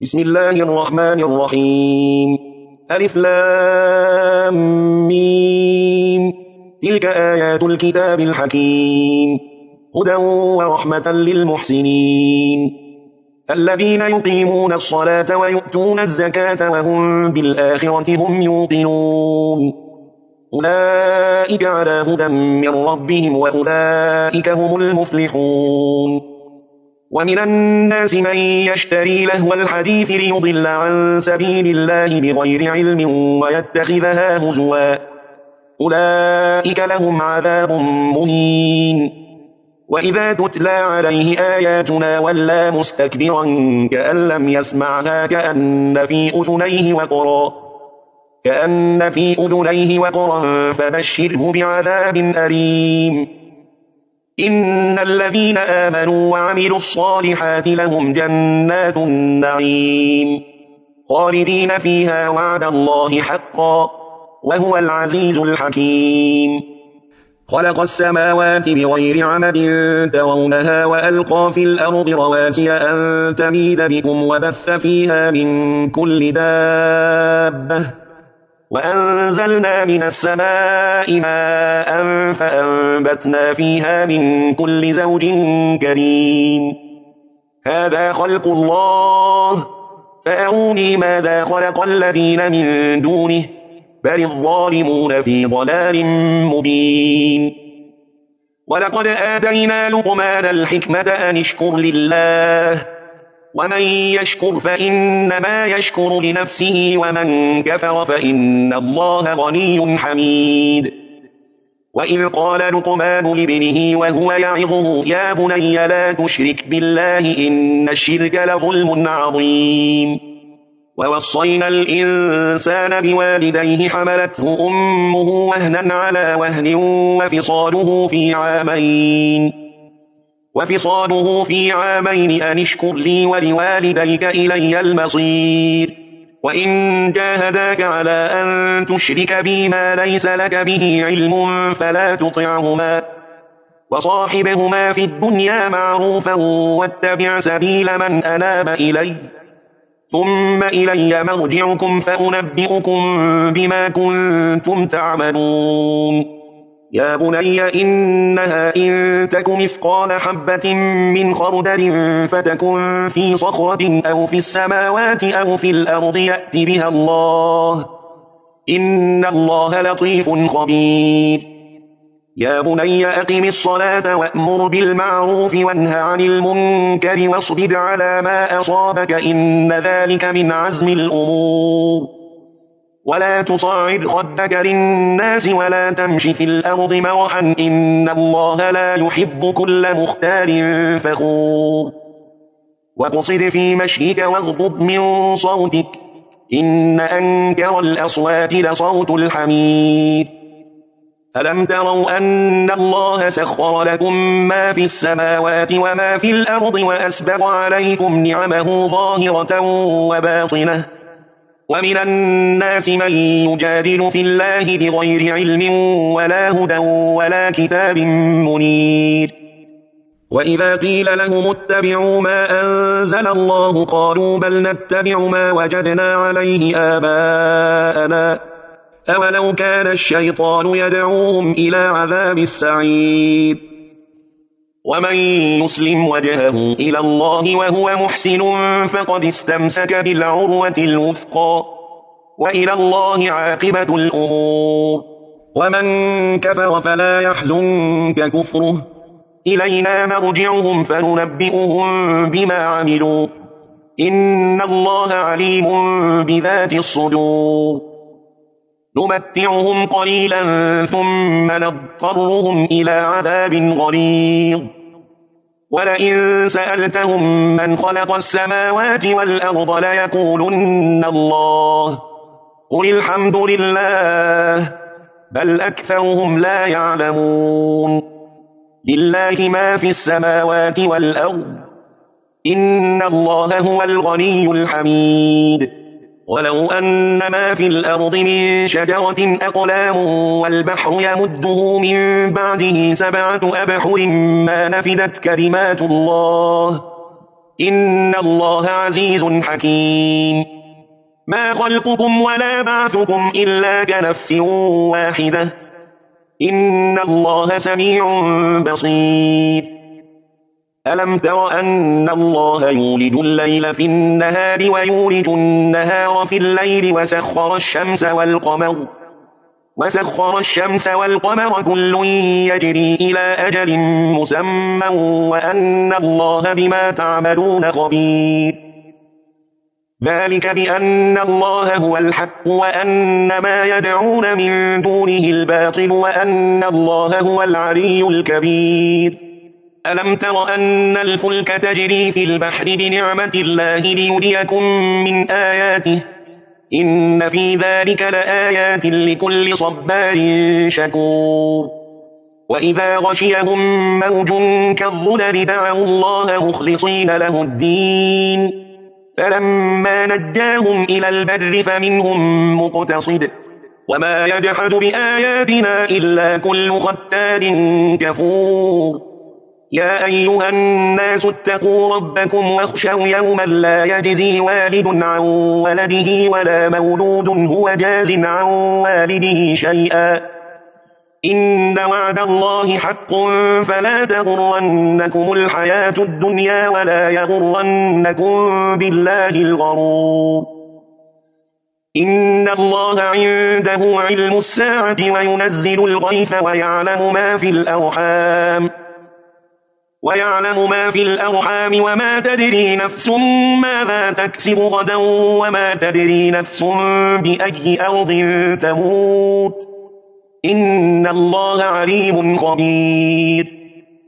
بسم الله الرحمن الرحيم. ألف لام ميم. تلك آيات الكتاب الحكيم، هدى ورحمة للمحسنين الذين يقيمون الصلاة ويؤتون الزكاة وهم بالآخرة هم يوقنون أولئك على هدى من ربهم وأولئك هم المفلحون. ومن الناس من يشتري لهو الحديث ليضل عن سبيل الله بغير علم ويتخذها هزوا أولئك لهم عذاب مهين. وإذا تتلى عليه آياتنا ولى مستكبرا كأن لم يسمعها كأن في أذنيه وقرا فبشره بعذاب أليم. إن الذين آمنوا وعملوا الصالحات لهم جنات النعيم خالدين فيها وعد الله حقا وهو العزيز الحكيم. خلق السماوات بغير عمد ترونها وألقى في الأرض رواسي أن تميد بكم وبث فيها من كل دابة وأنزلنا من السماء ماء فأنبتنا فيها من كل زوج كريم. هذا خلق الله فأروني ماذا خلق الذين من دونه بل الظالمون في ضلال مبين. ولقد آتينا لقمان الحكمة أن اشكر لله ومن يشكر فإنما يشكر لنفسه ومن كفر فإن الله غني حميد. وإذ قال لقمان لابنه وهو يعظه يا بني لا تشرك بالله إن الشرك لظلم عظيم. ووصينا الإنسان بوالديه حملته أمه وهنا على وهن وفصاله في عامين أن اشكر لي ولوالديك إلي المصير. وإن جاهداك على أن تشرك بي ما ليس لك به علم فلا تطعهما وصاحبهما في الدنيا معروفا واتبع سبيل من أناب إلي ثم إلي مرجعكم فأنبئكم بما كنتم تعملون. يا بني إنها إن تك مثقال حبة من خردل فتكن في صخرة أو في السماوات أو في الأرض يأت بها الله إن الله لطيف خبير. يا بني أقم الصلاة وأمر بالمعروف وانه عن المنكر واصبر على ما أصابك إن ذلك من عزم الأمور. ولا تصعد خدك للناس ولا تمش في الأرض مرحا إن الله لا يحب كل مختال فخور. واقصد في مشيك واغضض من صوتك إن أنكر الأصوات لصوت الحمير. ألم تروا أن الله سخر لكم ما في السماوات وما في الأرض وأسبغ عليكم نعمه ظاهرة وباطنة ومن الناس من يجادل في الله بغير علم ولا هدى ولا كتاب منير. وإذا قيل لهم اتبعوا ما أنزل الله قالوا بل نتبع ما وجدنا عليه آباءنا أولو كان الشيطان يدعوهم إلى عذاب السعير. ومن يسلم وجهه إلى الله وهو محسن فقد استمسك بالعروة الوثقى وإلى الله عاقبة الأمور. ومن كفر فلا يحزنك كفره إلينا مرجعهم فننبئهم بما عملوا إن الله عليم بذات الصدور. نمتعهم قليلا ثم نضطرهم إلى عذاب غليظ. ولئن سألتهم من خلق السماوات والأرض ليقولن الله قل الحمد لله بل أكثرهم لا يعلمون. لله ما في السماوات والأرض إن الله هو الغني الحميد. ولو أن ما في الأرض من شجرة أقلام والبحر يمده من بعده 7 أبحر ما نفدت كلمات الله إن الله عزيز حكيم ما خلقكم ولا بعثكم إلا كنفس واحدة إن الله سميع بصير ألم تر أن الله يولج الليل في النهار ويولج النهار في الليل وسخر الشمس والقمر كل يجري إلى أجل مسمى وأن الله بما تعملون خبير ذلك بأن الله هو الحق وأن ما يدعون من دونه الباطل وأن الله هو العلي الكبير ألم تر أن الفلك تجري في البحر بنعمة الله ليريكم من آياته إن في ذلك لآيات لكل صبار شكور وإذا غشيهم موج كالظلل دعوا الله مخلصين له الدين فلما نجاهم إلى البر فمنهم مقتصد وما يجحد بآياتنا إلا كل ختار كفور يا أيها الناس اتقوا ربكم واخشوا يوما لا يجزي والد عن ولده ولا مولود هو جاز عن والده شيئا إن وعد الله حق فلا تغرنكم الحياة الدنيا ولا يغرنكم بالله الغرور إن الله عنده علم الساعة وينزل الغيث ويعلم ما في الأرحام وما تدري نفس ماذا تكسب غدا وما تدري نفس بأي أرض تموت إن الله عليم خبير